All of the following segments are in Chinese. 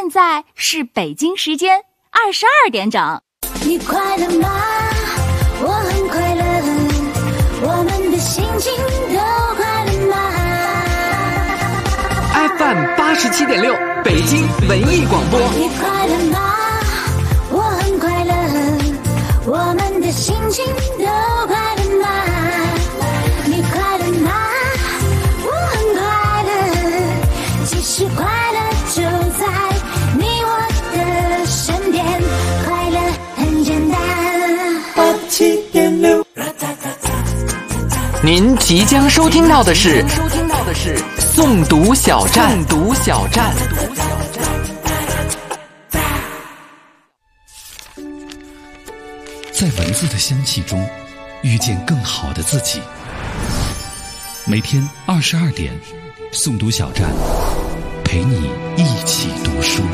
现在是北京时间22点整。 你快乐吗？我很快乐，我们的心情都快乐吗？ FM 87.6北京文艺广播。 你快乐吗？我很快乐，我们的心情都快乐吗？你快乐吗？我很快乐，其实快乐就在你我的身边，快乐很简单。87.6。 您即将收听到的是诵读小站。 在文字的香气中遇见更好的自己。每天22点，诵读小站陪你一起读书。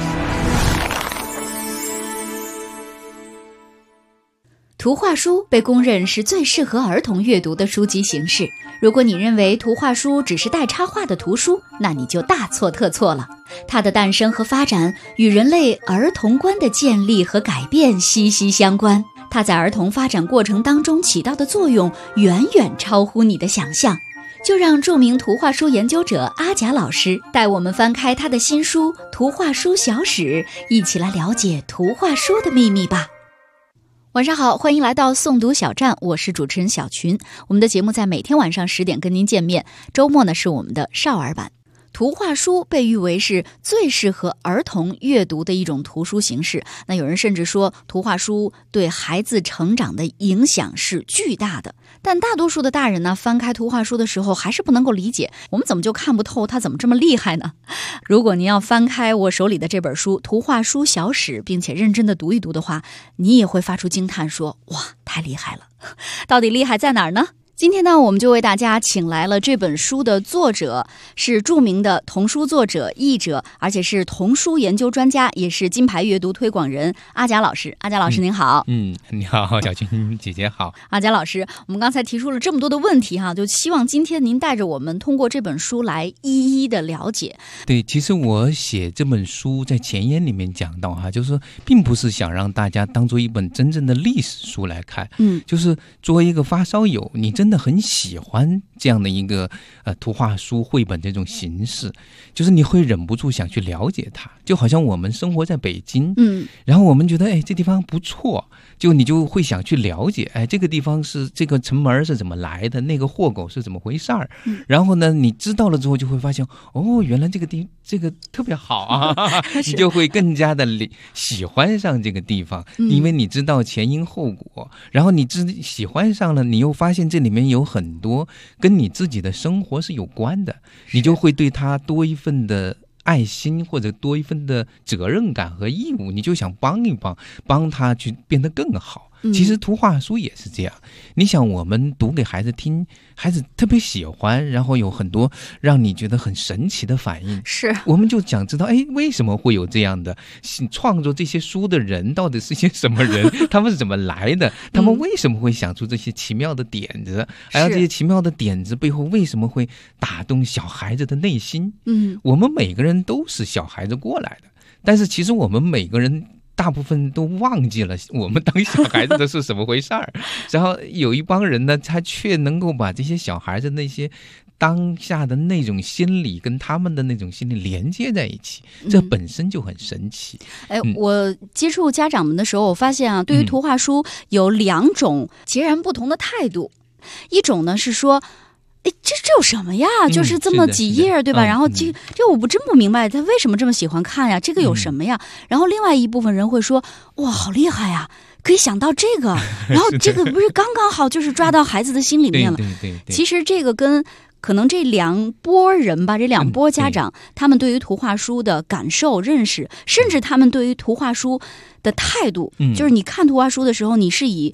图画书被公认是最适合儿童阅读的书籍形式。如果你认为图画书只是带插画的图书，那你就大错特错了。它的诞生和发展与人类儿童观的建立和改变息息相关。它在儿童发展过程当中起到的作用远远超乎你的想象。就让著名图画书研究者阿贾老师带我们翻开他的新书《图画书小史》，一起来了解图画书的秘密吧。晚上好，欢迎来到诵读小站，我是主持人小群。我们的节目在每天晚上10点跟您见面，周末呢是我们的少儿版。图画书被誉为是最适合儿童阅读的一种图书形式，那有人甚至说图画书对孩子成长的影响是巨大的。但大多数的大人呢，翻开图画书的时候还是不能够理解，我们怎么就看不透它怎么这么厉害呢？如果您要翻开我手里的这本书《图画书小史》，并且认真的读一读的话，你也会发出惊叹说，哇，太厉害了。到底厉害在哪儿呢？今天呢，我们就为大家请来了这本书的作者，是著名的童书作者、译者，而且是童书研究专家，也是金牌阅读推广人阿贾老师。阿贾老师您好。 你好，小群姐姐好。 阿贾老师，我们刚才提出了这么多的问题哈，就希望今天您带着我们通过这本书来一一的了解。 对，其实我写这本书在前言里面讲到哈，就是并不是想让大家当做一本真正的历史书来看，就是作为一个发烧友，你真的很喜欢这样的一个图画书绘本这种形式，就是你会忍不住想去了解它。就好像我们生活在北京，然后我们觉得这地方不错，就你就会想去了解，这个地方是这个城门是怎么来的，那个货狗是怎么回事儿，然后呢你知道了之后就会发现，哦，原来这个特别好啊你就会更加的喜欢上这个地方，因为你知道前因后果，然后你喜欢上了，你又发现这里面有很多跟你自己的生活是有关的，你就会对它多一份的爱心，或者多一份的责任感和义务，你就想帮一帮他去变得更好。其实图画书也是这样，你想我们读给孩子听，孩子特别喜欢，然后有很多让你觉得很神奇的反应， 是我们就想知道为什么会有这样的创作这些书的人到底是些什么人他们是怎么来的，他们为什么会想出这些奇妙的点子，还有这些奇妙的点子背后为什么会打动小孩子的内心。我们每个人都是小孩子过来的，但是其实我们每个人大部分都忘记了我们当小孩子的是什么回事儿然后有一帮人呢，他却能够把这些小孩子那些当下的那种心理跟他们的那种心理连接在一起，这本身就很神奇。 我接触家长们的时候，我发现啊，对于图画书有2种截然不同的态度。一种呢是说，这有什么呀？就是这么几页，对吧？然后这我真不明白他为什么这么喜欢看呀？这个有什么呀？然后另外一部分人会说，哇，好厉害呀！可以想到这个，然后这个不是刚刚好就是抓到孩子的心里面了。 对。 其实这个跟可能这2波人吧，这2波家长，他们对于图画书的感受、认识，甚至他们对于图画书的态度，就是你看图画书的时候，你是以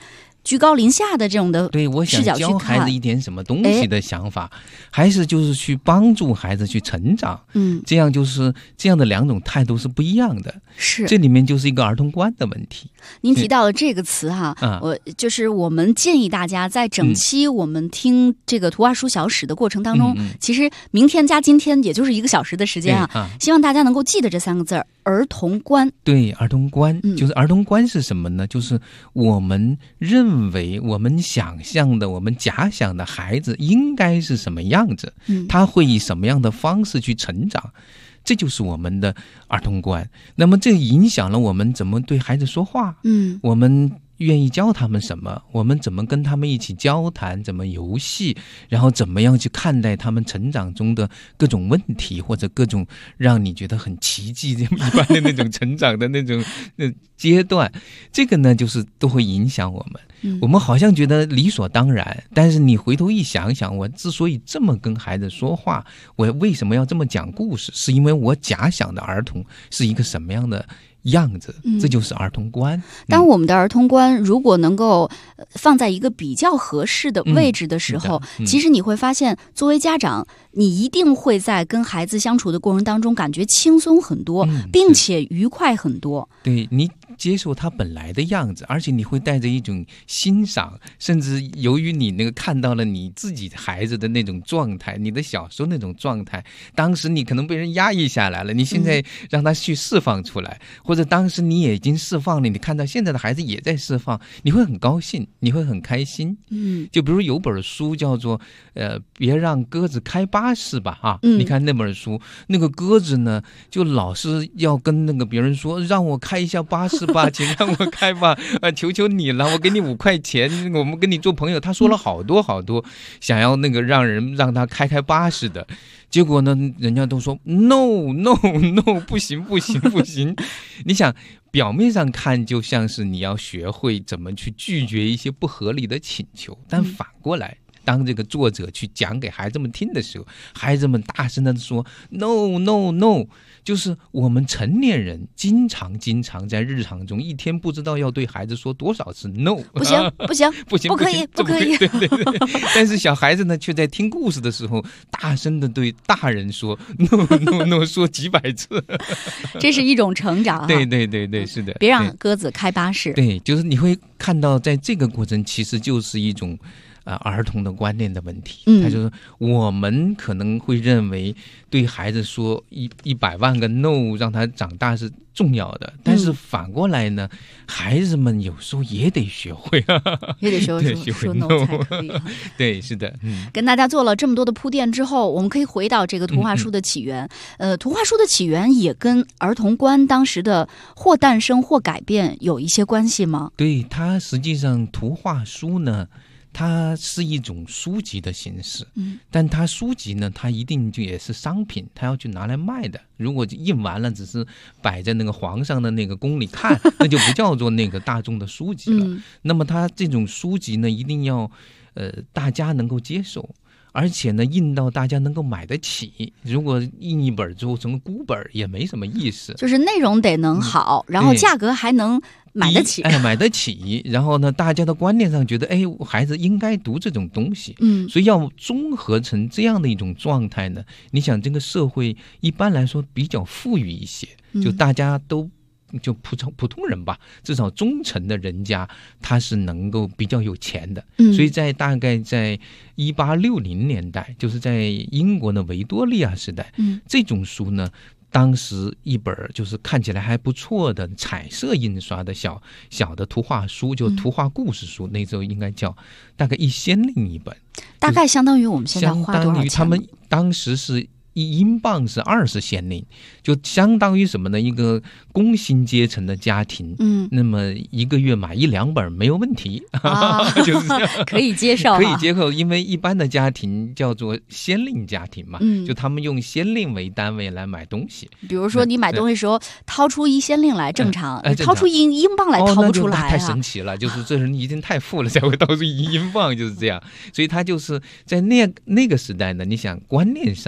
居高临下的这种的对，我想视角去教孩看子一点什么东西的想法，还是就是去帮助孩子去成长。这样就是这样的两种态度是不一样的。 是， 这里面就是一个儿童观的问题。 您提到了这个词哈，就是我们建议大家在整期我们听这个图画书小史的过程当中，其实明天加今天也就是1个小时的时间啊，希望大家能够记得这3个字儿童观。 对，儿童观，就是儿童观是什么呢？就是我们认为、我们想象的、我们假想的孩子应该是什么样子，他会以什么样的方式去成长，这就是我们的儿童观。那么这影响了我们怎么对孩子说话，我们愿意教他们什么，我们怎么跟他们一起交谈，怎么游戏，然后怎么样去看待他们成长中的各种问题，或者各种让你觉得很奇迹一般的那种成长的那种阶段，这个呢就是都会影响我们。我们好像觉得理所当然，但是你回头一想想，我之所以这么跟孩子说话，我为什么要这么讲故事，是因为我假想的儿童是一个什么样的样子，这就是儿童观。 当我们的儿童观如果能够放在一个比较合适的位置的时候，其实你会发现作为家长，你一定会在跟孩子相处的过程当中感觉轻松很多，并且愉快很多。 对，你接受他本来的样子，而且你会带着一种欣赏，甚至由于你那个看到了你自己孩子的那种状态，你的小时候那种状态，当时你可能被人压抑下来了，你现在让他去释放出来，或者当时你也已经释放了，你看到现在的孩子也在释放，你会很高兴，你会很开心。就比如有本书叫做别让鸽子开巴士吧你看那本书，那个鸽子呢就老是要跟那个别人说，让我开一下巴士吧，请让我开吧，求求你了，我给你5块钱，我们跟你做朋友。他说了好多好多想要那个让他开巴士的，结果呢人家都说 no no no 不行不行不行。你想表面上看就像是你要学会怎么去拒绝一些不合理的请求，但反过来当这个作者去讲给孩子们听的时候，孩子们大声的说 no no no， 就是我们成年人经常在日常中一天不知道要对孩子说多少次 no， 不行不行不行不可以不可以， 对对对。但是小孩子呢却在听故事的时候大声的对大人说 no no no， 说几百次。 这是一种成长对对对对，是的。 别让鸽子开巴士。 对，就是你会看到在这个过程其实就是一种儿童的观念的问题。他就是我们可能会认为对孩子说100万个 no 让他长大是重要的，但是反过来呢，孩子们有时候也得学会也得学会 no 才可以。 对，是的。 跟大家做了这么多的铺垫之后，我们可以回到这个图画书的起源。图画书的起源也跟儿童观当时的或诞生或改变有一些关系吗？ 对，它实际上图画书呢它是一种书籍的形式，但它书籍呢，它一定就也是商品，它要去拿来卖的。如果印完了只是摆在那个皇上的那个宫里看，那就不叫做那个大众的书籍了。那么它这种书籍呢，一定要大家能够接受，而且呢印到大家能够买得起。如果印一本之后成孤本也没什么意思， 就是内容得能好，然后价格还能买得起， 买得起。然后呢，大家的观念上觉得，孩子应该读这种东西，所以要综合成这样的一种状态呢。你想，这个社会一般来说比较富裕一些，就大家都就普通人吧，至少中层的人家他是能够比较有钱的，所以大概在1860年代，就是在英国的维多利亚时代，这种书呢。当时一本就是看起来还不错的彩色印刷的小的图画书，就图画故事书，那时候应该叫大概1先令一本， 大概相当于我们现在花多少钱？ 相当于他们当时是1英镑是20先令，就相当于什么呢？一个工薪阶层的家庭，那么1个月买1-2本没有问题，就是这样可以接受， 可以接受。因为一般的家庭叫做先令家庭嘛，就他们用先令为单位来买东西。 比如说你买东西的时候掏出1先令来正常，掏出1英镑来掏不出来那太神奇了，就是这人一定太富了才会掏出1英镑，就是这样。所以他就是在那个时代呢，你想观念上。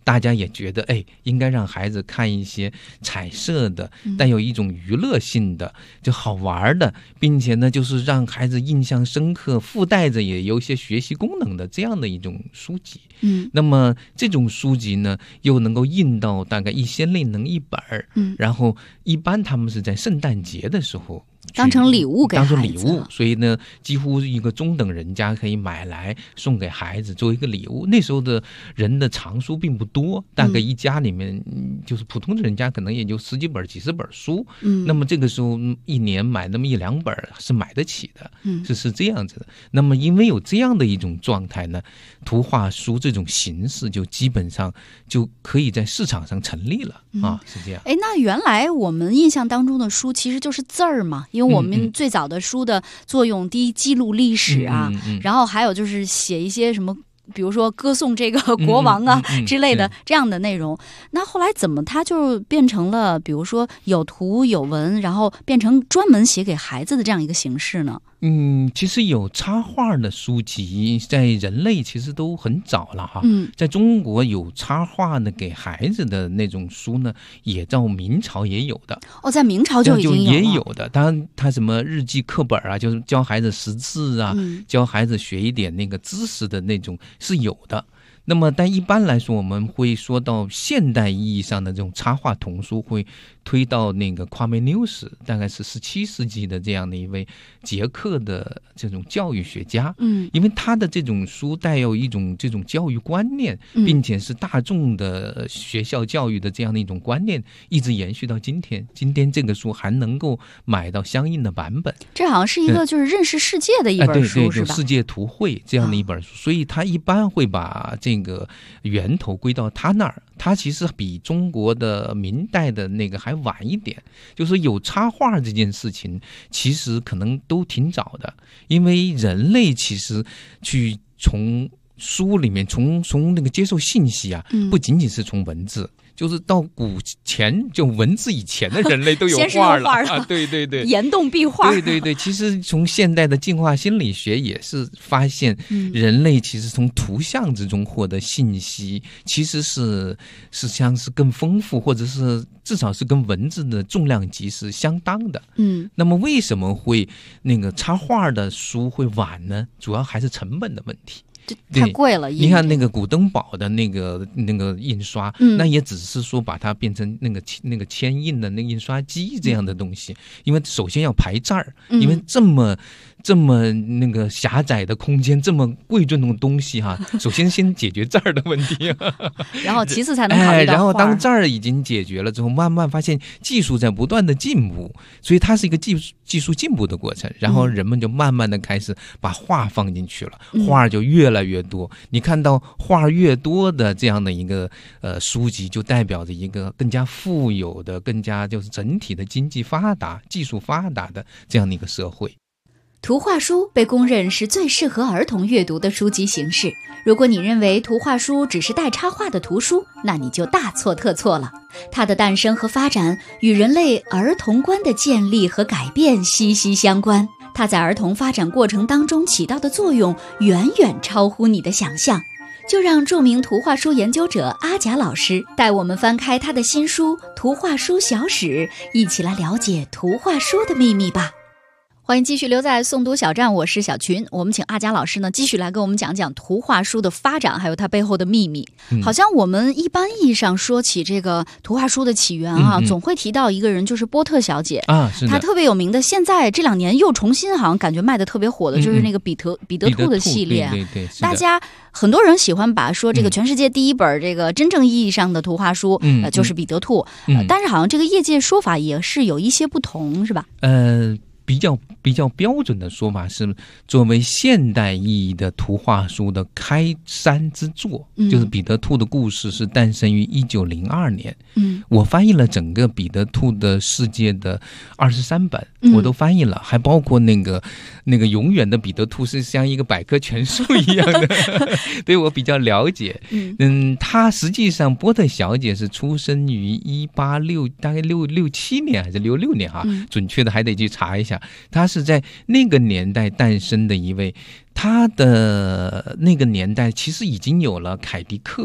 大家也觉得应该让孩子看一些彩色的，带有一种娱乐性的，就好玩的，并且呢就是让孩子印象深刻，附带着也有一些学习功能的这样的一种书籍。那么这种书籍呢又能够印到大概1000类能1本，然后一般他们是在圣诞节的时候当成礼物给孩子， 当成礼物，所以呢几乎一个中等人家可以买来送给孩子作为一个礼物。那时候的人的藏书并不多，大概一家里面就是普通的人家可能也就10几本几十本书，那么这个时候一年买那么1、2本是买得起的，是这样子的。那么因为有这样的一种状态呢，图画书这种形式就基本上就可以在市场上成立了是这样。 那原来我们印象当中的书其实就是字儿嘛，因为我们最早的书的作用，第一记录历史啊，然后还有就是写一些什么，比如说歌颂这个国王啊之类的这样的内容。那后来怎么它就变成了比如说有图有文，然后变成专门写给孩子的这样一个形式呢？ 其实有插画的书籍在人类其实都很早了哈。在中国有插画的给孩子的那种书呢，也到明朝也有的。在明朝就已经有了， 也有的。当然他什么日记课本啊，就是教孩子识字啊，教孩子学一点那个知识的那种是有的。那么但一般来说我们会说到现代意义上的这种插画童书会推到那个夸美纽斯，大概是17世纪的这样的一位捷克的这种教育学家。因为他的这种书带有一种这种教育观念，并且是大众的学校教育的这样的一种观念，一直延续到今天。今天这个书还能够买到相应的版本。 这好像是一个就是认识世界的一本书，是吧？ 世界图绘这样的一本书，所以他一般会把这个源头归到他那儿。他其实比中国的明代的那个还晚一点，就是有插画这件事情其实可能都挺早的。因为人类其实去从书里面从那个接受信息啊，不仅仅是从文字，就是到古前就文字以前的人类都有画了对， 岩洞壁画。 对，其实从现代的进化心理学也是发现，人类其实从图像之中获得信息，其实是像是更丰富，或者是至少是跟文字的重量级是相当的。那么为什么会那个插画的书会晚呢？主要还是成本的问题。 太贵了。 你看那个古登堡的那个印刷，那也只是说把它变成那个铅印的那个印刷机这样的东西，因为首先要排字儿，因为这么那个狭窄的空间，这么贵重的东西哈，首先解决字儿的问题， 然后其次才能考虑到然后当字儿已经解决了之后，慢慢发现技术在不断的进步，所以它是一个技术进步的过程，然后人们就慢慢的开始把画放进去了，画就越来越多。你看到画越多的这样的一个书籍，就代表着一个更加富有的、更加就是整体的经济发达、技术发达的这样的一个社会。 图画书被公认是最适合儿童阅读的书籍形式。如果你认为图画书只是带插画的图书，那你就大错特错了。它的诞生和发展与人类儿童观的建立和改变息息相关。它在儿童发展过程当中起到的作用远远超乎你的想象。就让著名图画书研究者阿贾老师带我们翻开他的新书《图画书小史》，一起来了解图画书的秘密吧。欢迎继续留在诵读小站，我是小群。我们请阿贾老师呢继续来跟我们讲讲图画书的发展，还有它背后的秘密。好像我们一般意义上说起这个图画书的起源总会提到一个人，就是波特小姐是的。 她特别有名的，现在这2年又重新好像感觉卖的特别火的，就是那个彼得兔的系列。 对， 大家很多人喜欢把说这个全世界第一本这个真正意义上的图画书就是彼得兔，但是好像这个业界说法也是有一些不同，是吧？ 比较标准的说法是，作为现代意义的图画书的开山之作，就是彼得兔的故事是诞生于1902年。我翻译了整个彼得兔的世界的23本，我都翻译了，还包括那个永远的彼得兔是像一个百科全书一样的，对我比较了解。他实际上波特小姐是出生于186大概67年还是66年准确的还得去查一下。他是在那个年代诞生的一位，他的那个年代其实已经有了凯迪克，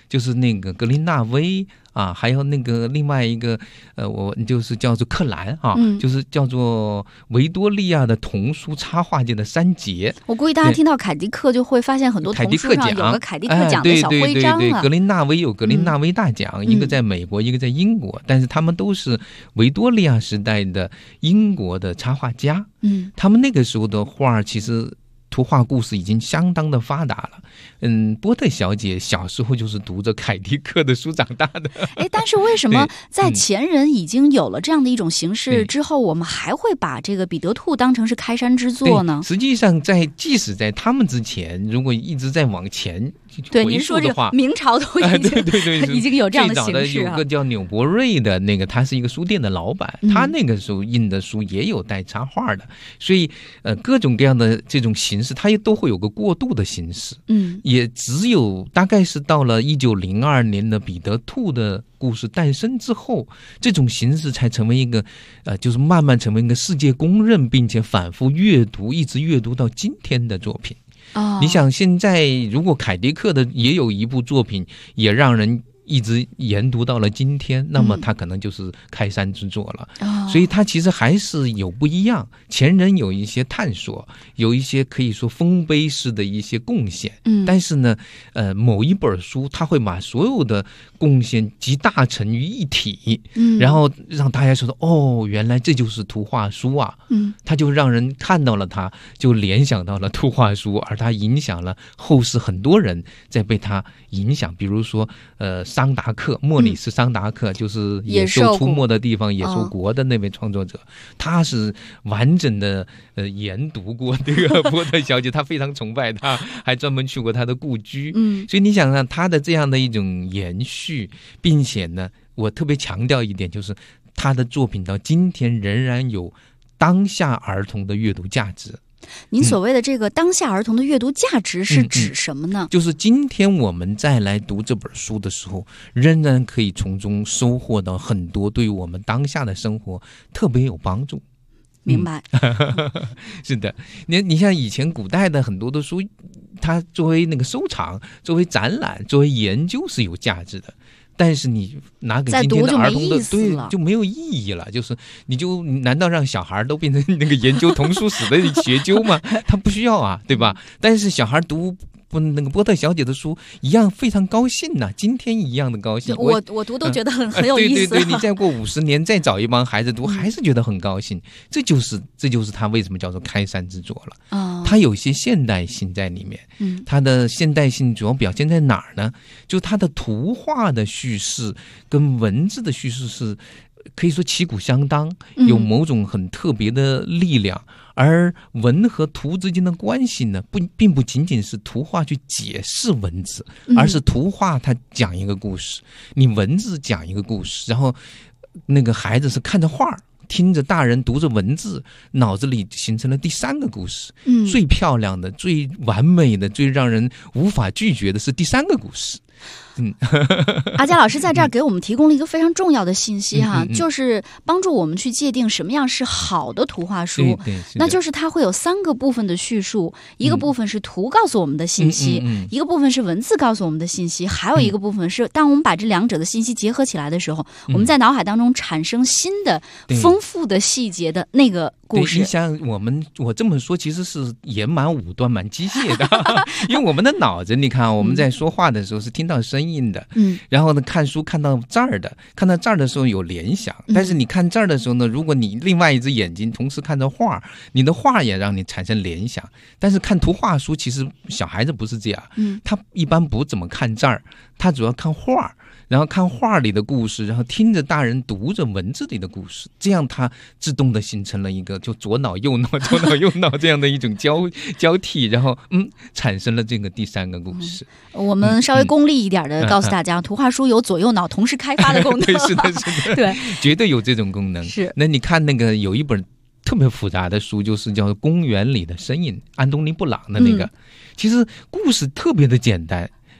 就是那个格林纳威啊，还有那个另外一个我就是叫做克兰啊，就是叫做维多利亚的童书插画界的三杰。 我估计大家听到凯迪克就会发现很多童书上有个凯迪克奖的小徽章对，格林纳威有格林纳威大奖，一个在美国，一个在英国，但是他们都是维多利亚时代的英国的插画家。他们那个时候的画其实图画故事已经相当的发达了。波特小姐小时候就是读着凯迪克的书长大的。 但是为什么在前人已经有了这样的一种形式之后，我们还会把这个彼得兔当成是开山之作呢？ 实际上即使在他们之前，如果一直在往前对您说这明朝都已经已经有这样的形式。 最早的有个叫纽伯瑞的那个，他是一个书店的老板，他那个时候印的书也有带插画的，所以各种各样的这种形式，它也都会有个过渡的形式。也只有大概是到了1902年的彼得兔的故事诞生之后，这种形式才成为一个就是慢慢成为一个世界公认并且反复阅读一直阅读到今天的作品。你想现在如果凯迪克的也有一部作品也让人一直研读到了今天，那么他可能就是开山之作了。所以他其实还是有不一样，前人有一些探索，有一些可以说丰碑式的一些贡献。但是呢某一本书他会把所有的贡献集大成于一体，然后让大家说哦，原来这就是图画书啊。他就让人看到了它，就联想到了图画书，而它影响了后世很多人在被它影响。比如说桑达克，莫里斯桑达克，就是野兽出没的地方野兽国的那位创作者，他是完整的研读过这个波特小姐，他非常崇拜他，还专门去过他的故居。所以你想让他的这样的一种延续，并且呢我特别强调一点，就是他的作品到今天仍然有当下儿童的阅读价值。 您所谓的这个当下儿童的阅读价值是指什么呢？ 就是今天我们再来读这本书的时候，仍然可以从中收获到很多对于我们当下的生活特别有帮助。 明白。 是的，你像以前古代的很多的书，它作为那个收藏，作为展览，作为研究是有价值的，但是你拿给今天的儿童的，对，就没有意义了。就是你难道让小孩都变成那个研究童书史的学究吗？他不需要啊，对吧？但是小孩读那个波特小姐的书一样非常高兴呐，今天一样的高兴。 我读都觉得很有意思。 对，你再过50年再找一帮孩子读，还是觉得很高兴。这就是他为什么叫做开山之作了。它有一些现代性在里面。它的现代性主要表现在哪儿呢？就它的图画的叙事跟文字的叙事是可以说旗鼓相当，有某种很特别的力量。而文和图之间的关系呢，并不仅仅是图画去解释文字，而是图画它讲一个故事，你文字讲一个故事，然后那个孩子是看着画，听着大人读着文字，脑子里形成了第三个故事。最漂亮的、最完美的、最让人无法拒绝的是第三个故事。 阿佳老师在这儿给我们提供了一个非常重要的信息哈，就是帮助我们去界定什么样是好的图画书。那就是它会有3个部分的叙述，一个部分是图告诉我们的信息，一个部分是文字告诉我们的信息，还有一个部分是当我们把这两者的信息结合起来的时候，我们在脑海当中产生新的丰富的细节的那个故事。 你想我这么说其实是也蛮武断蛮机械的因为我们的脑子，你看我们在说话的时候是听到声音的，然后呢看书看到这儿的时候有联想，但是你看这儿的时候呢，如果你另外一只眼睛同时看着画，你的画也让你产生联想。但是看图画书其实小孩子不是这样，他一般不怎么看这儿，他主要看画，然后看画里的故事，然后听着大人读着文字里的故事，这样他自动的形成了一个就左脑右脑左脑右脑这样的一种交替，然后产生了这个第三个故事。 我们稍微功利一点的告诉大家，图画书有左右脑同时开发的功能。 对，是的对， 绝对有这种功能。 是。 那你看那个有一本特别复杂的书，就是叫《公园里的声音》，安东尼布朗的那个，其实故事特别的简单，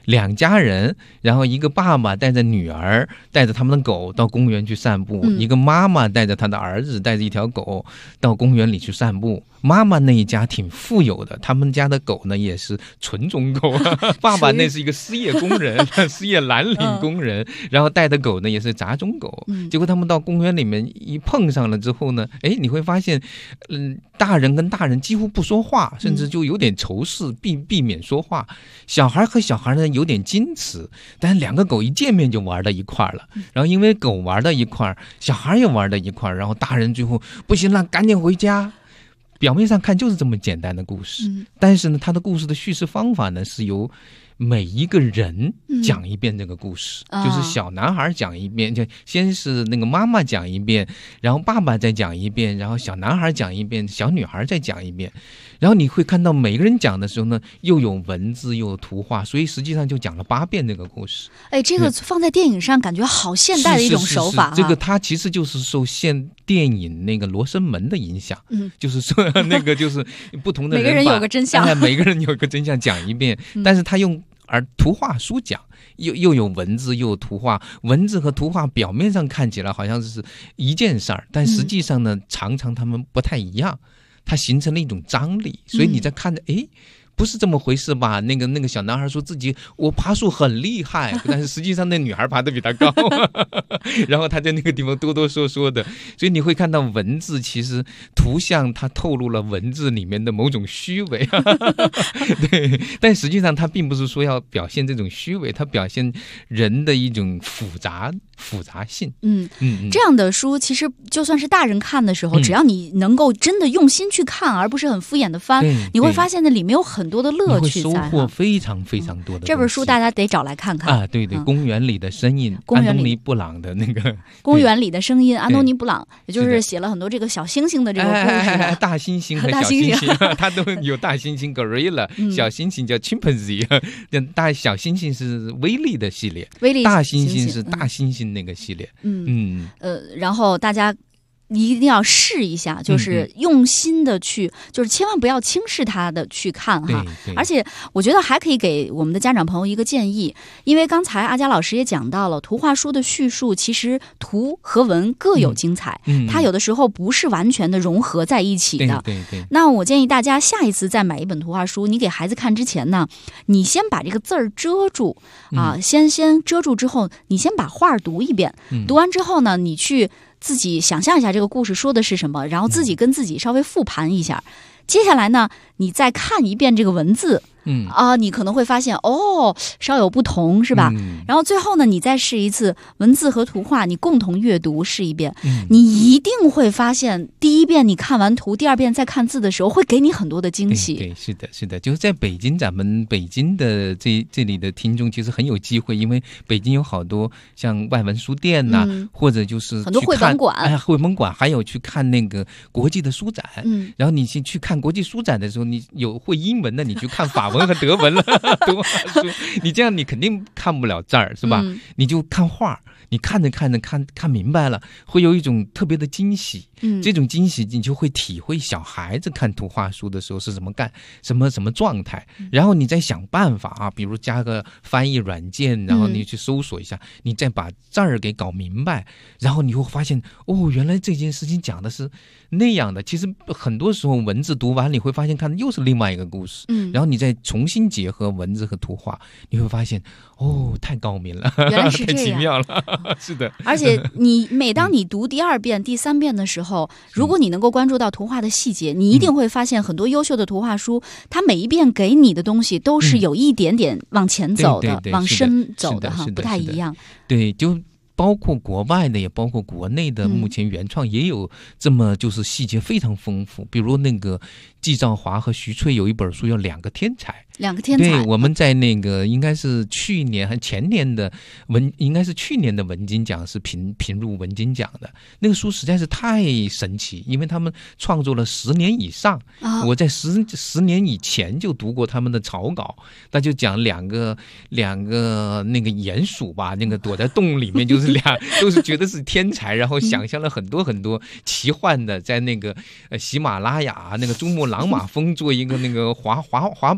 两家人，然后一个爸爸带着女儿带着他们的狗到公园去散步，一个妈妈带着他的儿子带着一条狗到公园里去散步。妈妈那一家挺富有的，他们家的狗呢也是纯种狗，爸爸那是一个失业工人，失业蓝领工人，然后带的狗呢也是杂种狗。结果他们到公园里面一碰上了之后呢，你会发现，大人跟大人几乎不说话，甚至就有点仇视，避免说话。小孩和小孩呢有点矜持，但两个狗一见面就玩到一块了。然后因为狗玩到一块，小孩也玩到一块，然后大人最后不行了，赶紧回家。表面上看就是这么简单的故事，但是呢，他的故事的叙事方法呢是由每一个人讲一遍这个故事，就是小男孩讲一遍，就先是那个妈妈讲一遍，然后爸爸再讲一遍，然后小男孩讲一遍，小女孩再讲一遍，然后你会看到每个人讲的时候呢，又有文字又有图画，所以实际上就讲了8遍这个故事。 这个放在电影上感觉好现代的一种手法这个它其实就是受电影那个《罗生门》的影响，就是说那个就是不同的人每个人有个真相， 每个人有个真相讲一遍，但是他用图画书讲，又有文字又有图画，文字和图画表面上看起来好像是一件事儿，但实际上呢，常常他们不太一样，它形成了一种张力，所以你在看着，不是这么回事吧？那个小男孩说自己我爬树很厉害，但是实际上那女孩爬得比他高，然后他在那个地方哆哆嗦嗦的，所以你会看到文字其实图像它透露了文字里面的某种虚伪，对，但实际上它并不是说要表现这种虚伪，它表现人的一种复杂性。 这样的书其实就算是大人看的时候，只要你能够真的用心去看，而不是很敷衍的翻，你会发现那里面有很多的乐趣在， 你会收获非常非常多的。 这本书大家得找来看看啊！对，公园里的声音，安东尼布朗的那个公园里的声音，安东尼布朗，也就是写了很多这个小猩猩的这个故事， 大猩猩和小猩猩，他都有大猩猩 gorilla， 小猩猩叫 chimpanzee， 小猩猩是威力的系列，大猩猩是大猩猩那个系列。 然后大家一定要试一下，就是用心的去，就是千万不要轻视它的去看哈。而且我觉得还可以给我们的家长朋友一个建议，因为刚才阿佳老师也讲到了，图画书的叙述其实图和文各有精彩，它有的时候不是完全的融合在一起的。 对。 那我建议大家下一次再买一本图画书，你给孩子看之前呢，你先把这个字儿遮住啊，先遮住之后，你先把画读一遍，读完之后呢，你去自己想象一下这个故事说的是什么，然后自己跟自己稍微复盘一下。接下来呢，你再看一遍这个文字，你可能会发现稍有不同，是吧？然后最后呢，你再试一次文字和图画，你共同阅读试一遍，你一定会发现，第一遍你看完图，第二遍再看字的时候，会给你很多的惊喜。 对，是的，就是在北京，咱们北京的这里的听众其实很有机会，因为北京有好多像外文书店呐，或者就是很多绘本馆，还有去看那个国际的书展，然后你去看国际书展的时候，你有会英文的，你去看法文和德文了，图画书，你这样你肯定看不了字儿，是吧？你就看画，你看着看明白了，会有一种特别的惊喜。这种惊喜你就会体会小孩子看图画书的时候是怎么干，什么状态，然后你再想办法啊，比如加个翻译软件，然后你去搜索一下，你再把字儿给搞明白，然后你会发现原来这件事情讲的是那样的。其实很多时候文字读完你会发现看的又是另外一个故事，然后你再重新结合文字和图画，你会发现太高明了， 原来是这样， 太奇妙了。是的， 而且每当你读第2遍第3遍的时候，如果你能够关注到图画的细节，你一定会发现很多优秀的图画书，它每一遍给你的东西都是有一点点往前走的，往深走的哈，不太一样。 对，就包括国外的，也包括国内的，目前原创也有这么就是细节非常丰富。比如那个季兆华和徐翠有一本书叫《2个天才》。对，我们在那个应该是去年还前年的应该是去年的文津奖是评入文津奖的。那个书实在是太神奇，因为他们创作了10年以上，我在十年以前就读过他们的草稿。他就讲两个那个鼹鼠吧，那个躲在洞里面，就是都是觉得是天才，然后想象了很多很多奇幻的，在那个喜马拉雅那个珠穆朗玛峰做一个那个滑板道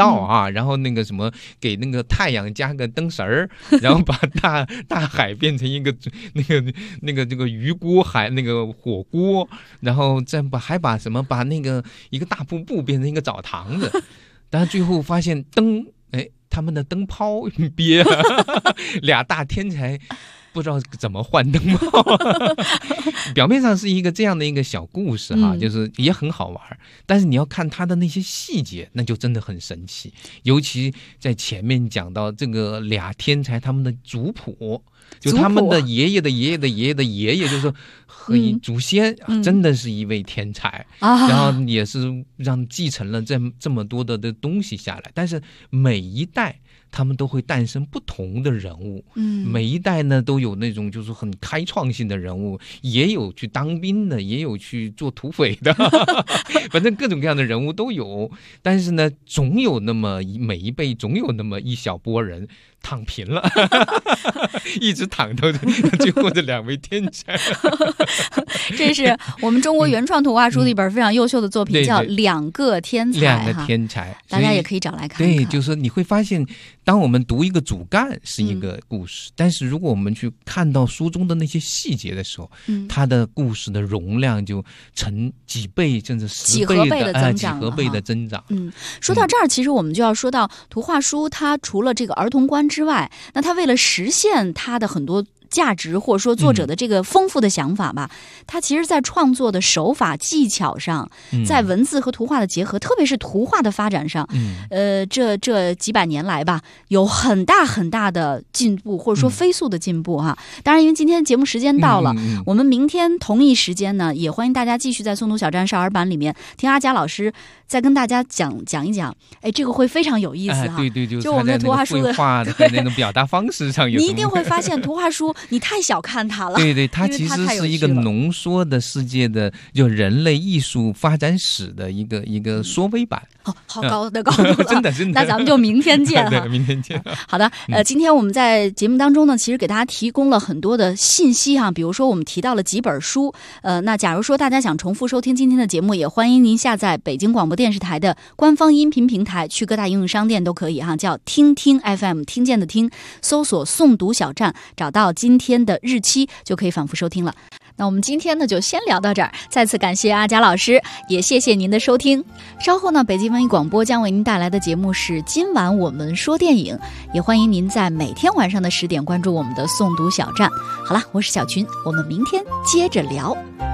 道啊，然后那个什么给那个太阳加个灯绳儿，然后把大海变成一个那个这个鱼锅那个火锅，然后再把那个一个大瀑布变成一个澡堂子，但是最后发现他们的灯泡憋俩大天才不知道怎么换灯泡表面上是一个这样的一个小故事哈，就是也很好玩，但是你要看他的那些细节，那就真的很神奇。尤其在前面讲到这个俩天才他们的族谱，就他们的爷爷的爷爷的爷爷的爷爷，就是和祖先真的是一位天才然后也是让继承了这么多的东西下来，但是每一代他们都会诞生不同的人物，每一代呢都有那种就是很开创性的人物，也有去当兵的，也有去做土匪的反正各种各样的人物都有，但是呢总有那么每一辈总有那么一小波人躺平了一直躺到最后这两位天才这是我们中国原创图画书的一本非常优秀的作品，叫《两个天才》。 两个天才， 大家也可以找来看看。 对，就是说你会发现，当我们读一个主干是一个故事，但是如果我们去看到书中的那些细节的时候，它的故事的容量就成几倍甚至10倍的增长，几何倍的增长。 说到这儿，其实我们就要说到图画书，它除了这个儿童观之外，那它为了实现它的很多价值，或者说作者的这个丰富的想法吧，他其实在创作的手法技巧上，在文字和图画的结合，特别是图画的发展上，这几百年来吧，有很大很大的进步，或者说飞速的进步哈。当然因为今天节目时间到了，我们明天同一时间呢，也欢迎大家继续在诵读小站少儿版里面听阿佳老师再跟大家讲一讲，这个会非常有意思哈。 对， 就我们的图画书的那个表达方式上有你一定会发现图画书你太小看它了。 对，它其实是一个浓缩的世界的就人类艺术发展史的一个缩微版。 好高的高度了真的那咱们就明天见哈。 对，明天见。 好的，今天我们在节目当中呢，其实给大家提供了很多的信息哈，比如说我们提到了几本书，那假如说大家想重复收听今天的节目，也欢迎您下载北京广播电视台的官方音频平台，去各大应用商店都可以哈，叫听听 FM， 听见的听，搜索诵读小站，找到今天的日期就可以反复收听了。那我们今天呢就先聊到这儿，再次感谢阿佳老师，也谢谢您的收听。稍后呢，北京文艺广播将为您带来的节目是今晚我们说电影，也欢迎您在每天晚上的10点关注我们的诵读小站。好了，我是小群，我们明天接着聊。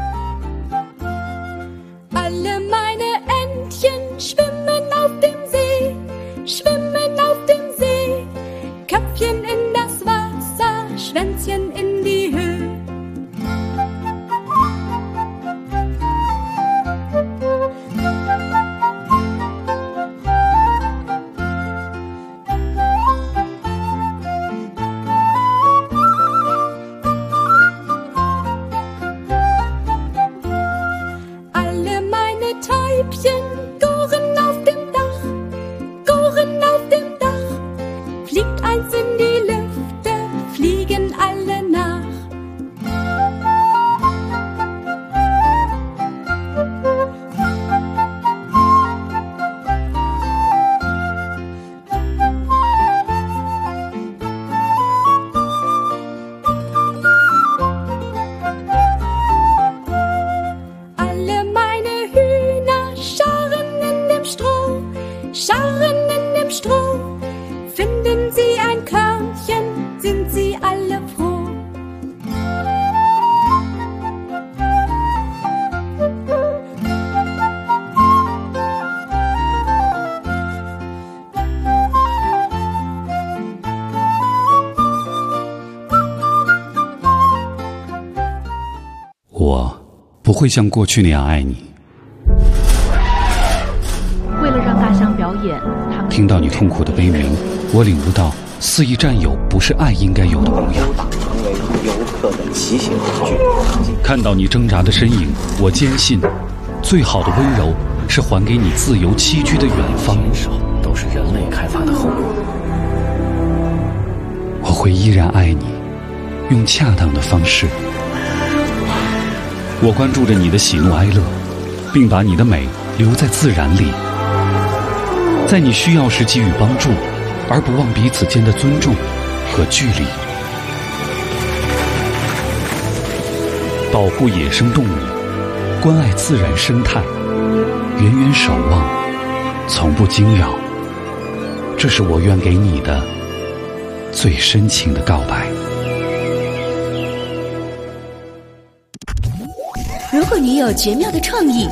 Alle meine Entchen schwimmen auf dem See, schwimmen auf dem See, Köpfchen in das Wasser, Schwänzchen in die Höhe. Goren auf dem Dach, Goren auf dem Dach, fliegt eins in die Lüfte, fliegen alle nach. Alle meine Hühner scharren in dem Stroh, scharren in dem Stroh. Finden sie ein Körnchen, sind sie alle froh. 我不会像过去那样爱你。 为了让大象表演，他们听到你痛苦的悲鸣，我领悟到肆意占有不是爱应该有的模样。 成为游客的骑行工具。 看到你挣扎的身影，我坚信，最好的温柔是还给你自由栖居的远方。 都是人类开发的后果。 我会依然爱你，用恰当的方式。我关注着你的喜怒哀乐，并把你的美留在自然里。 在你需要时给予帮助，而不忘彼此间的尊重和距离。保护野生动物，关爱自然生态，远远守望，从不惊扰。这是我愿给你的最深情的告白。 如果你有绝妙的创意，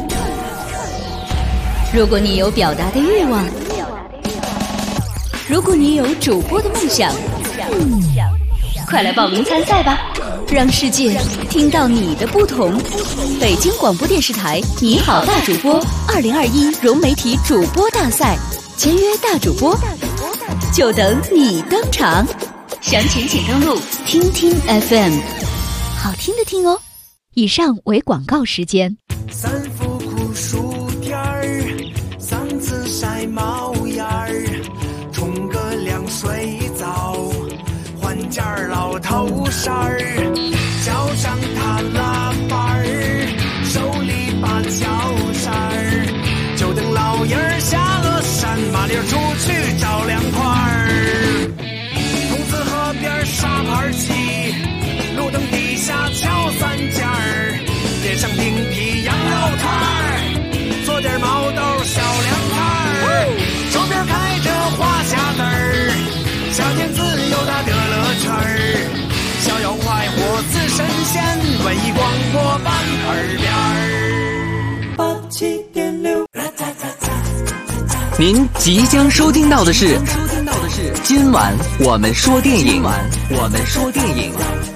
如果你有表达的欲望，如果你有主播的梦想，快来报名参赛吧，让世界听到你的不同。北京广播电视台你好大主播2021融媒体主播大赛，签约大主播，就等你登场。详情请登录听听 FM， 好听的听哦。以上为广告时间。 三伏酷暑天儿，嗓子晒冒烟儿，冲个凉水澡，换件老头衫儿，脚上踏拉板儿，手里把小扇儿，就等老爷儿下了山，麻溜出去找凉快儿。筒子河边沙盘棋，路灯底下敲三尖儿，街上饼皮羊肉摊儿，做点毛豆小凉摊儿，周边开着花匣子儿，夏天自由它的乐趣儿，逍遥快活似神仙，文艺广播办耳边儿87.6。 您即将收听到的是今晚我们说电影。